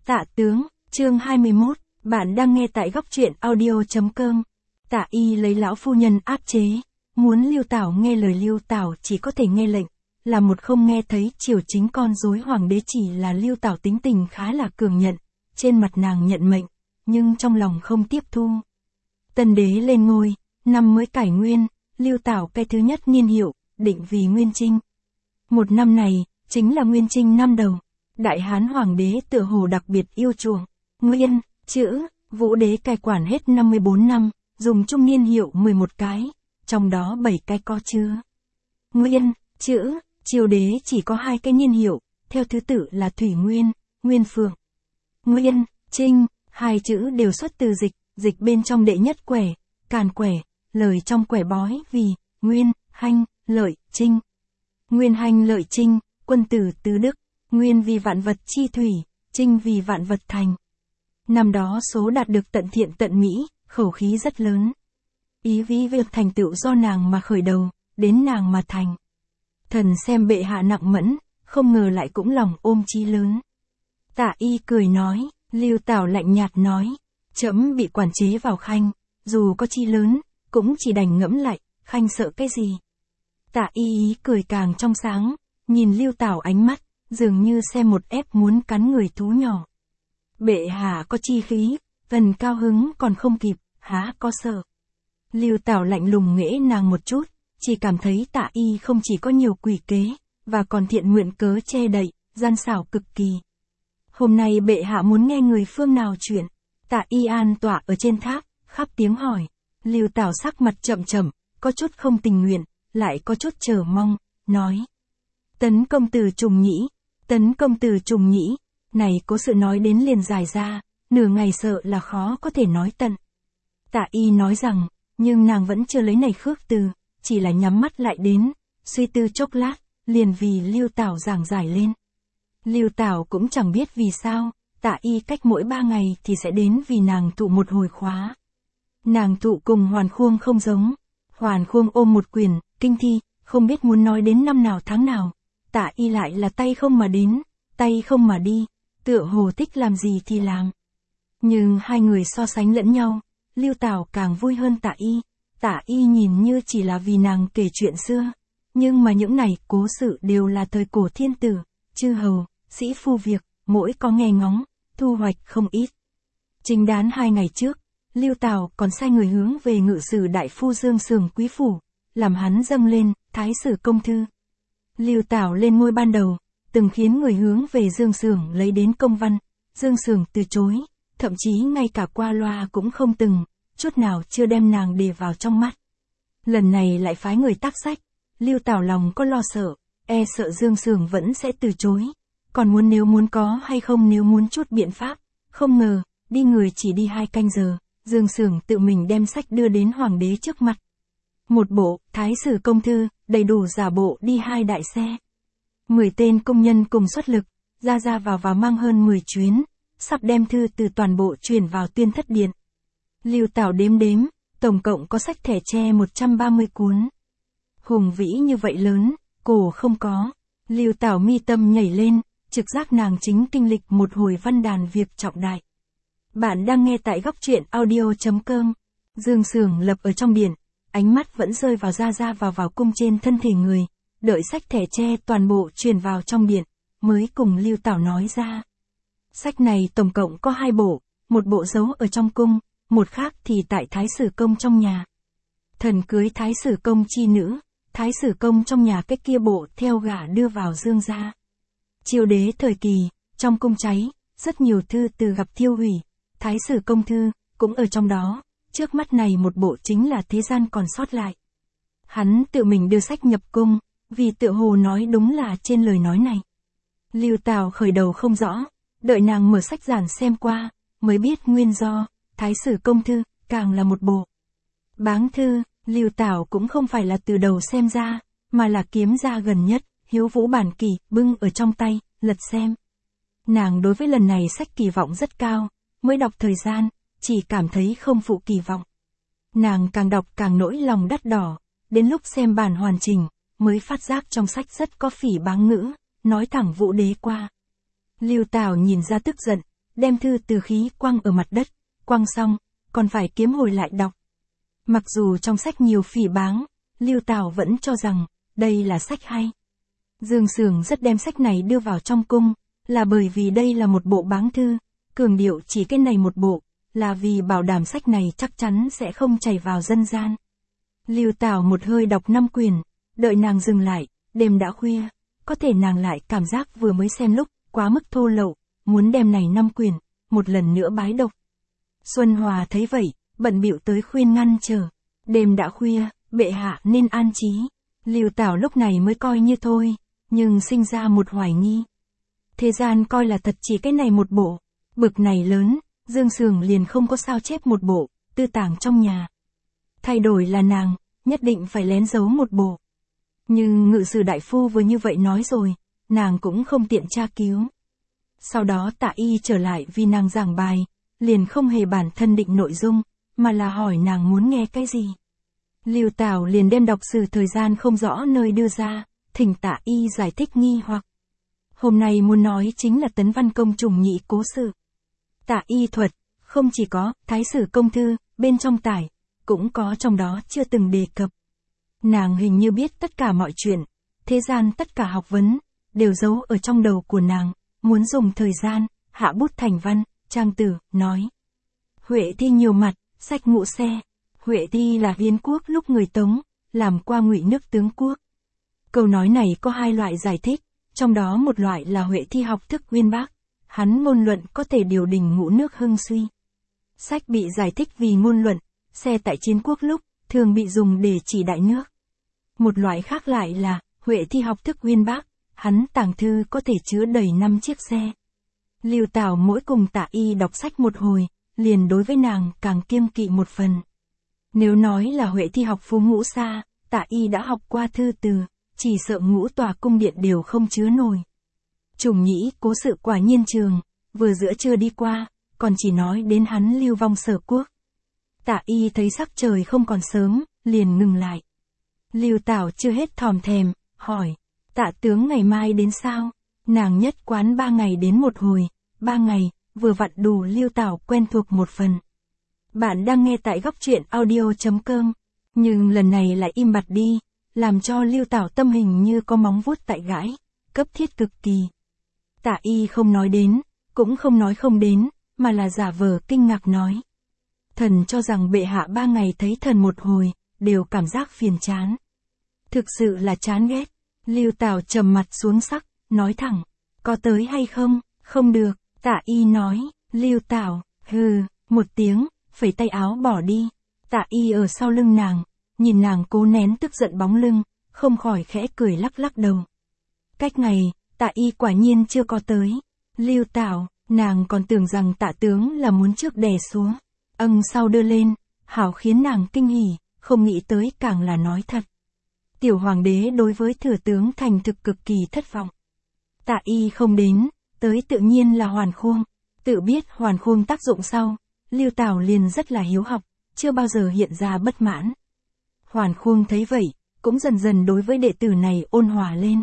Tạ tướng, chương 21, bạn đang nghe tại góc truyện audio.com. Tạ Y lấy lão phu nhân áp chế, muốn Lưu Tảo nghe lời Lưu Tảo chỉ có thể nghe lệnh, là một không nghe thấy chiều chính con rối hoàng đế chỉ là Lưu Tảo tính tình khá là cường nhận, trên mặt nàng nhận mệnh, nhưng trong lòng không tiếp thu. Tân đế lên ngôi, năm mới cải nguyên, Lưu Tảo cái thứ nhất niên hiệu, định vì Nguyên Trinh. Một năm này, chính là Nguyên Trinh năm đầu. Đại Hán Hoàng đế tựa hồ đặc biệt yêu chuộng. Nguyên, chữ, Vũ đế cai quản hết 54 năm, dùng chung niên hiệu 11 cái, trong đó 7 cái có chứa. Nguyên, chữ, Triều đế chỉ có 2 cái niên hiệu, theo thứ tự là Thủy Nguyên, Nguyên Phượng. Nguyên, Trinh, 2 chữ đều xuất từ dịch bên trong đệ nhất quẻ, càn quẻ, lời trong quẻ bói vì, Nguyên, Hanh, Lợi, Trinh. Nguyên Hanh Lợi Trinh, quân tử tứ đức. Nguyên vì vạn vật chi thủy, Trinh vì vạn vật thành. Năm đó số đạt được tận thiện tận mỹ, khẩu khí rất lớn. Ý ví việc thành tựu do nàng mà khởi đầu, đến nàng mà thành. Thần xem bệ hạ nặng mẫn, không ngờ lại cũng lòng ôm chí lớn. Tạ Y cười nói, Lưu Tảo lạnh nhạt nói, trẫm bị quản chế vào Khanh, dù có chí lớn, cũng chỉ đành ngẫm lại, Khanh sợ cái gì. Tạ Y ý cười càng trong sáng, nhìn Lưu Tảo ánh mắt, dường như xem một ép muốn cắn người thú nhỏ. Bệ hạ có chi khí, gần cao hứng còn không kịp, há có sợ. Lưu Tảo lạnh lùng nghễ nàng một chút, chỉ cảm thấy Tạ Y không chỉ có nhiều quỷ kế, và còn thiện nguyện cớ che đậy, gian xảo cực kỳ. Hôm nay bệ hạ muốn nghe người phương nào chuyện. Tạ Y an tọa ở trên tháp, khắp tiếng hỏi. Lưu Tảo sắc mặt chậm chậm, có chút không tình nguyện, lại có chút chờ mong, nói. Tấn công từ Trùng Nhĩ, này có sự nói đến liền dài ra, nửa ngày sợ là khó có thể nói tận. Tạ Y nói rằng, nhưng nàng vẫn chưa lấy này khước từ, chỉ là nhắm mắt lại đến, suy tư chốc lát, liền vì Lưu Tảo giảng giải lên. Lưu Tảo cũng chẳng biết vì sao, Tạ Y cách mỗi 3 ngày thì sẽ đến vì nàng tụ một hồi khóa. Nàng tụ cùng Hoàn Khuông không giống, Hoàn Khuông ôm một quyển, kinh thi, không biết muốn nói đến năm nào tháng nào. Tạ Y lại là tay không mà đến, tay không mà đi, tựa hồ thích làm gì thì làm. Nhưng hai người so sánh lẫn nhau, Lưu Tảo càng vui hơn Tạ Y. Tạ Y nhìn như chỉ là vì nàng kể chuyện xưa, nhưng mà những này cố sự đều là thời cổ thiên tử, chư hầu, sĩ phu việc, mỗi có nghe ngóng, thu hoạch không ít. Chính đán 2 ngày trước, Lưu Tảo còn sai người hướng về ngự sử đại phu Dương Sường quý phủ, làm hắn dâng lên Thái sử công thư. Lưu Tảo lên ngôi ban đầu, từng khiến người hướng về Dương Sường lấy đến công văn, Dương Sường từ chối, thậm chí ngay cả qua loa cũng không từng, chút nào chưa đem nàng để vào trong mắt. Lần này lại phái người tác sách, Lưu Tảo lòng có lo sợ, e sợ Dương Sường vẫn sẽ từ chối, còn muốn nếu muốn có hay không nếu muốn chút biện pháp, không ngờ, đi người chỉ đi 2 canh giờ, Dương Sường tự mình đem sách đưa đến hoàng đế trước mặt. Một bộ, Thái sử công thư, đầy đủ giả bộ đi 2 đại xe. 10 tên công nhân cùng xuất lực, ra vào mang hơn 10 chuyến, sắp đem thư từ toàn bộ chuyển vào Tuyên Thất Điện. Lưu Tảo đếm, tổng cộng có sách thẻ tre 130 cuốn. Hùng vĩ như vậy lớn, cổ không có. Lưu Tảo mi tâm nhảy lên, trực giác nàng chính kinh lịch một hồi văn đàn việc trọng đại. Bạn đang nghe tại góc truyện audio.com. Dương Sường lập ở trong điện, ánh mắt vẫn rơi vào ra vào cung trên thân thể người, đợi sách thẻ tre toàn bộ truyền vào trong điện, mới cùng Lưu Tảo nói ra. Sách này tổng cộng có 2 bộ, một bộ giấu ở trong cung, một khác thì tại Thái sử công trong nhà. Thần cưới Thái sử công chi nữ, Thái sử công trong nhà cái kia bộ theo gả đưa vào Dương gia. Triều đế thời kỳ, trong cung cháy, rất nhiều thư từ gặp thiêu hủy, Thái sử công thư, cũng ở trong đó, trước mắt này một bộ chính là thế gian còn sót lại. Hắn tự mình đưa sách nhập cung, vì tựa hồ nói đúng là trên lời nói này. Lưu Tảo khởi đầu không rõ, đợi nàng mở sách giản xem qua, mới biết nguyên do, Thái sử công thư, càng là một bộ. Báng thư, Lưu Tảo cũng không phải là từ đầu xem ra, mà là kiếm ra gần nhất, Hiếu Vũ bản kỳ, bưng ở trong tay, lật xem. Nàng đối với lần này sách kỳ vọng rất cao, mới đọc thời gian, chỉ cảm thấy không phụ kỳ vọng. Nàng càng đọc càng nỗi lòng đắt đỏ, đến lúc xem bản hoàn chỉnh, mới phát giác trong sách rất có phỉ báng ngữ, nói thẳng Vũ đế qua. Lưu Tảo nhìn ra tức giận, đem thư từ khí quăng ở mặt đất, quăng xong, còn phải kiếm hồi lại đọc. Mặc dù trong sách nhiều phỉ báng, Lưu Tảo vẫn cho rằng, đây là sách hay. Dương Xưởng rất đem sách này đưa vào trong cung, là bởi vì đây là một bộ báng thư, cường điệu chỉ cái này một bộ, là vì bảo đảm sách này chắc chắn sẽ không chảy vào dân gian. Lưu Tảo một hơi đọc 5 quyển, đợi nàng dừng lại, đêm đã khuya, có thể nàng lại cảm giác vừa mới xem lúc, quá mức thô lậu, muốn đem này 5 quyển, một lần nữa bái độc. Xuân Hòa thấy vậy, bận bịu tới khuyên ngăn trở. Đêm đã khuya, bệ hạ nên an trí. Lưu Tảo lúc này mới coi như thôi, nhưng sinh ra một hoài nghi. Thế gian coi là thật chỉ cái này một bộ, bực này lớn, Dương Xưởng liền không có sao chép một bộ, tư tàng trong nhà. Thay đổi là nàng, nhất định phải lén giấu một bộ. Nhưng ngự sử đại phu vừa như vậy nói rồi, nàng cũng không tiện tra cứu. Sau đó Tạ Y trở lại vì nàng giảng bài, liền không hề bản thân định nội dung, mà là hỏi nàng muốn nghe cái gì. Lưu Tảo liền đem đọc sử thời gian không rõ nơi đưa ra, thỉnh Tạ Y giải thích nghi hoặc. Hôm nay muốn nói chính là Tấn Văn Công trùng nhị cố sự. Tạ Y thuật, không chỉ có Thái Sử Công Thư, bên trong tải, cũng có trong đó chưa từng đề cập. Nàng hình như biết tất cả mọi chuyện, thế gian tất cả học vấn, đều giấu ở trong đầu của nàng, muốn dùng thời gian, hạ bút thành văn, trang tử, nói. Huệ Thi nhiều mặt, sách ngũ xe. Huệ Thi là Hiến quốc lúc người Tống, làm qua Ngụy nước tướng quốc. Câu nói này có hai loại giải thích, trong đó một loại là Huệ Thi học thức uyên bác, hắn ngôn luận có thể điều đình ngũ nước hưng suy. Sách bị giải thích vì ngôn luận, xe tại chiến quốc lúc, thường bị dùng để chỉ đại nước. Một loại khác lại là, Huệ Thi học thức uyên bác, hắn tàng thư có thể chứa đầy 5 chiếc xe. Lưu Tảo mỗi cùng Tạ Y đọc sách một hồi, liền đối với nàng càng kiêng kỵ một phần. Nếu nói là Huệ Thi học phú ngũ xa, Tạ Y đã học qua thư từ, chỉ sợ ngũ tòa cung điện đều không chứa nổi. Trùng nhĩ cố sự quả nhiên trường, vừa giữa trưa đi qua, còn chỉ nói đến hắn lưu vong Sở quốc. Tạ Y thấy sắc trời không còn sớm, liền ngừng lại. Lưu Tảo chưa hết thòm thèm, hỏi, Tạ tướng ngày mai đến sao? Nàng nhất quán 3 ngày đến một hồi, 3 ngày, vừa vặn đủ Lưu Tảo quen thuộc một phần. Bạn đang nghe tại góc truyện audio.com, nhưng lần này lại im bặt đi, làm cho Lưu Tảo tâm hình như có móng vuốt tại gãi, cấp thiết cực kỳ. Tạ Y không nói đến, cũng không nói không đến, mà là giả vờ kinh ngạc nói. Thần cho rằng bệ hạ 3 ngày thấy thần một hồi, đều cảm giác phiền chán. Thực sự là chán ghét. Lưu Tảo trầm mặt xuống sắc, nói thẳng, có tới hay không? Không được. Tạ Y nói, Lưu Tảo, hừ, một tiếng, phẩy tay áo bỏ đi. Tạ Y ở sau lưng nàng, nhìn nàng cố nén tức giận bóng lưng, không khỏi khẽ cười lắc lắc đầu. Cách ngày, Tạ Y quả nhiên chưa có tới. Lưu Tảo, nàng còn tưởng rằng Tạ tướng là muốn trước đè xuống, sau đưa lên, hảo khiến nàng kinh hỉ, không nghĩ tới càng là nói thật. Tiểu hoàng đế đối với thừa tướng thành thực cực kỳ thất vọng. Tạ Y không đến, tới tự nhiên là Hoàn Khuông. Tự biết Hoàn Khuông tác dụng sau, Lưu Tảo liền rất là hiếu học, chưa bao giờ hiện ra bất mãn. Hoàn Khuông thấy vậy, cũng dần dần đối với đệ tử này ôn hòa lên.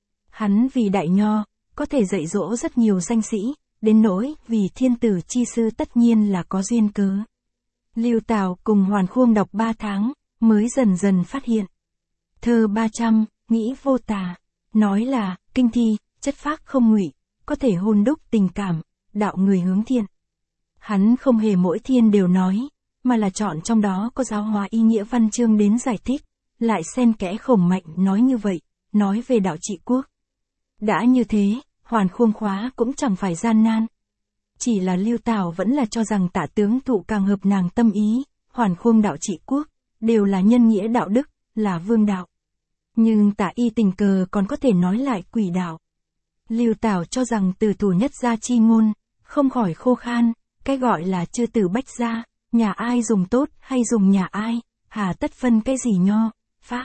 Hắn vì đại nho, có thể dạy dỗ rất nhiều danh sĩ, đến nỗi vì thiên tử chi sư tất nhiên là có duyên cớ. Lưu Tảo cùng Hoàn Khuông đọc 3 tháng, mới dần dần phát hiện. Thơ 300, nghĩ vô tà, nói là, kinh thi, chất phác không ngụy, có thể hôn đúc tình cảm, đạo người hướng thiện. Hắn không hề mỗi thiên đều nói, mà là chọn trong đó có giáo hóa ý nghĩa văn chương đến giải thích, lại xen kẽ khổng mạnh nói như vậy, nói về đạo trị quốc. Đã như thế, Hoàn Khuông khóa cũng chẳng phải gian nan. Chỉ là Lưu Tảo vẫn là cho rằng Tạ tướng thụ càng hợp nàng tâm ý, Hoàn Khuông đạo trị quốc, đều là nhân nghĩa đạo đức, là vương đạo. Nhưng Tạ Y tình cờ còn có thể nói lại quỷ đạo. Lưu Tảo cho rằng từ thủ nhất gia chi ngôn, không khỏi khô khan, cái gọi là chư tử bách gia, nhà ai dùng tốt hay dùng nhà ai, hà tất phân cái gì nho, pháp.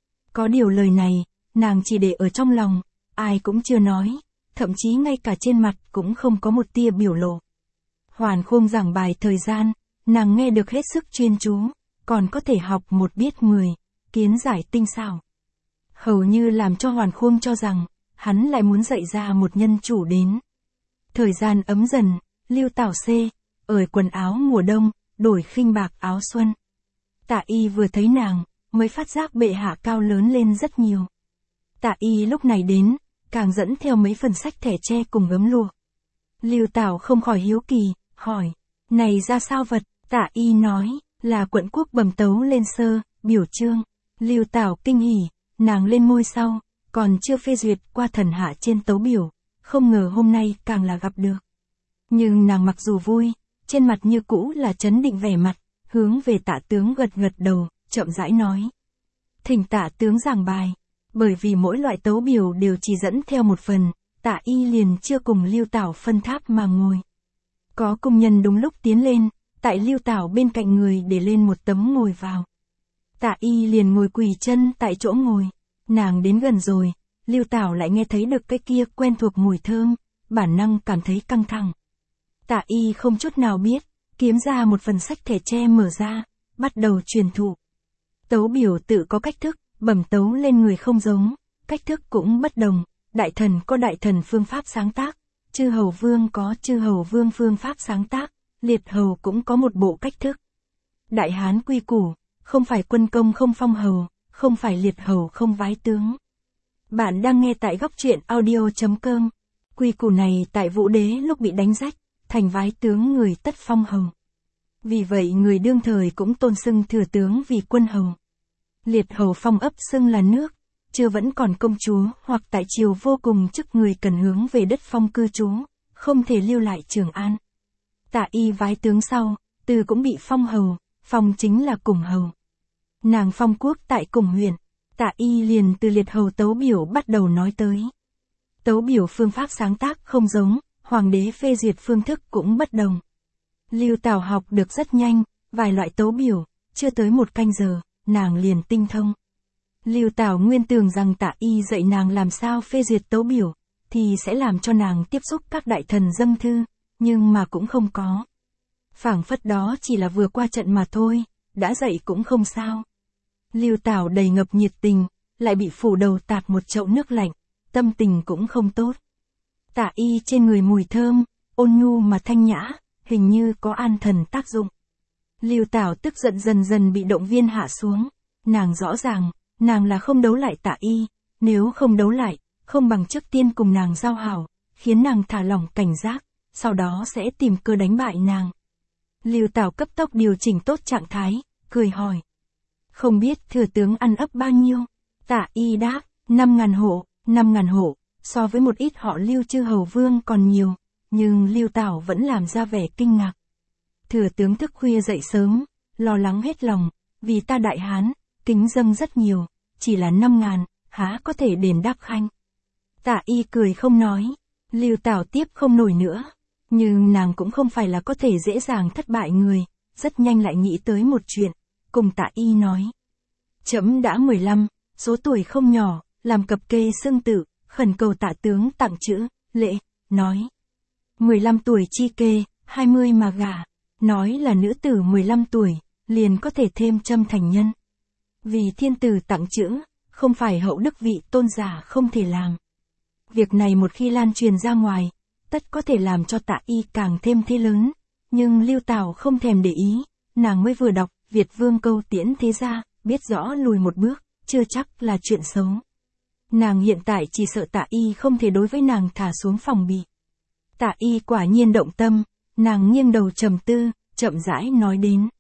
Có điều lời này, nàng chỉ để ở trong lòng, ai cũng chưa nói, thậm chí ngay cả trên mặt cũng không có một tia biểu lộ. Hoàn Khuông giảng bài thời gian, nàng nghe được hết sức chuyên chú, còn có thể học một biết 10, kiến giải tinh xảo. Hầu như làm cho Hoàn Khuông cho rằng, hắn lại muốn dạy ra một nhân chủ đến. Thời gian ấm dần, Lưu Tảo C, ở quần áo mùa đông, đổi khinh bạc áo xuân. Tạ Y vừa thấy nàng, mới phát giác bệ hạ cao lớn lên rất nhiều. Tạ Y lúc này đến, càng dẫn theo mấy phần sách thẻ tre cùng gấm lụa. Lưu Tảo không khỏi hiếu kỳ, hỏi, này ra sao vật? Tạ Y nói, là quận quốc bẩm tấu lên sơ, biểu chương. Lưu Tảo kinh hỉ, nàng lên ngôi sau, còn chưa phê duyệt qua thần hạ trên tấu biểu, không ngờ hôm nay càng là gặp được. Nhưng nàng mặc dù vui, trên mặt như cũ là trấn định vẻ mặt, hướng về Tạ tướng gật gật đầu, chậm rãi nói. Thỉnh Tạ tướng giảng bài, bởi vì mỗi loại tấu biểu đều chỉ dẫn theo một phần, Tạ Y liền chưa cùng Lưu Tảo phân tháp mà ngồi. Có công nhân đúng lúc tiến lên, tại Lưu Tảo bên cạnh người để lên một tấm ngồi vào. Tạ Y liền ngồi quỳ chân tại chỗ ngồi, nàng đến gần rồi, Lưu Tảo lại nghe thấy được cái kia quen thuộc mùi thơm, bản năng cảm thấy căng thẳng. Tạ Y không chút nào biết, kiếm ra một phần sách thẻ tre mở ra, bắt đầu truyền thụ. Tấu biểu tự có cách thức, bẩm tấu lên người không giống, cách thức cũng bất đồng, đại thần có đại thần phương pháp sáng tác, chư hầu vương có chư hầu vương phương pháp sáng tác, liệt hầu cũng có một bộ cách thức. Đại Hán quy củ, không phải quân công không phong hầu, không phải liệt hầu không vái tướng. Bạn đang nghe tại góc truyện audio.com. Quy củ này tại Vũ Đế lúc bị đánh rách, thành vái tướng người tất phong hầu. Vì vậy người đương thời cũng tôn xưng thừa tướng vì quân hầu. Liệt hầu phong ấp xưng là nước, chưa vẫn còn công chúa hoặc tại triều vô cùng chức người cần hướng về đất phong cư trú, không thể lưu lại Trường An. Tạ Y vái tướng sau, từ cũng bị phong hầu, phong chính là cùng hầu. Nàng phong quốc tại cùng huyện, Tạ Y liền từ liệt hầu tấu biểu bắt đầu nói tới. Tấu biểu phương pháp sáng tác không giống, hoàng đế phê duyệt phương thức cũng bất đồng. Lưu Tảo học được rất nhanh, vài loại tấu biểu, chưa tới một canh giờ, nàng liền tinh thông. Lưu Tảo nguyên tưởng rằng Tạ Y dạy nàng làm sao phê duyệt tấu biểu, thì sẽ làm cho nàng tiếp xúc các đại thần dâng thư, nhưng mà cũng không có. Phảng phất đó chỉ là vừa qua trận mà thôi, đã dạy cũng không sao. Lưu Tảo đầy ngập nhiệt tình, lại bị phủ đầu tạt một chậu nước lạnh, tâm tình cũng không tốt. Tạ Y trên người mùi thơm, ôn nhu mà thanh nhã, hình như có an thần tác dụng. Lưu Tảo tức giận dần dần bị động viên hạ xuống, nàng rõ ràng, nàng là không đấu lại Tạ Y, nếu không đấu lại, không bằng trước tiên cùng nàng giao hảo, khiến nàng thả lỏng cảnh giác, sau đó sẽ tìm cơ đánh bại nàng. Lưu Tảo cấp tốc điều chỉnh tốt trạng thái, cười hỏi. Không biết thừa tướng ăn ấp bao nhiêu? Tạ Y đáp, 5.000 hộ, 5.000 hộ, so với một ít họ Lưu chư hầu vương còn nhiều, nhưng Lưu Tảo vẫn làm ra vẻ kinh ngạc. Thừa tướng thức khuya dậy sớm, lo lắng hết lòng, vì ta Đại Hán, kính dâng rất nhiều, chỉ là 5.000, há có thể đền đáp khanh. Tạ Y cười không nói, Lưu Tảo tiếp không nổi nữa, nhưng nàng cũng không phải là có thể dễ dàng thất bại người, rất nhanh lại nghĩ tới một chuyện, cùng Tạ Y nói. Trẫm đã 15, số tuổi không nhỏ, làm cập kê xưng tự, khẩn cầu Tạ tướng tặng chữ, lễ, nói. 15 tuổi chi kê, 20 mà gả, nói là nữ tử 15 tuổi, liền có thể thêm châm thành nhân. Vì thiên tử tặng chữ, không phải hậu đức vị tôn giả không thể làm. Việc này một khi lan truyền ra ngoài, tất có thể làm cho Tạ Y càng thêm thế lớn, nhưng Lưu Tảo không thèm để ý, nàng mới vừa đọc Việt Vương câu tiễn thế gia, biết rõ lùi một bước, chưa chắc là chuyện xấu. Nàng hiện tại chỉ sợ Tạ Y không thể đối với nàng thả xuống phòng bị. Tạ Y quả nhiên động tâm, nàng nghiêng đầu trầm tư, chậm rãi nói đến.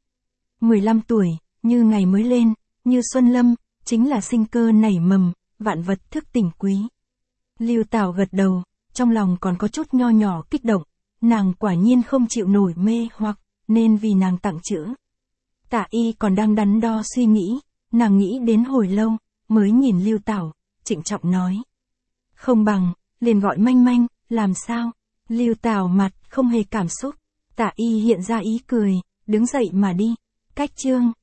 15 tuổi, như ngày mới lên, như xuân lâm, chính là sinh cơ nảy mầm, vạn vật thức tỉnh quý. Lưu Tảo gật đầu, trong lòng còn có chút nho nhỏ kích động, nàng quả nhiên không chịu nổi mê hoặc, nên vì nàng tặng chữ. Tạ Y còn đang đắn đo suy nghĩ, nàng nghĩ đến hồi lâu, mới nhìn Lưu Tảo, trịnh trọng nói. Không bằng, liền gọi Manh Manh, làm sao? Lưu Tảo mặt không hề cảm xúc, Tạ Y hiện ra ý cười, đứng dậy mà đi. Cách chương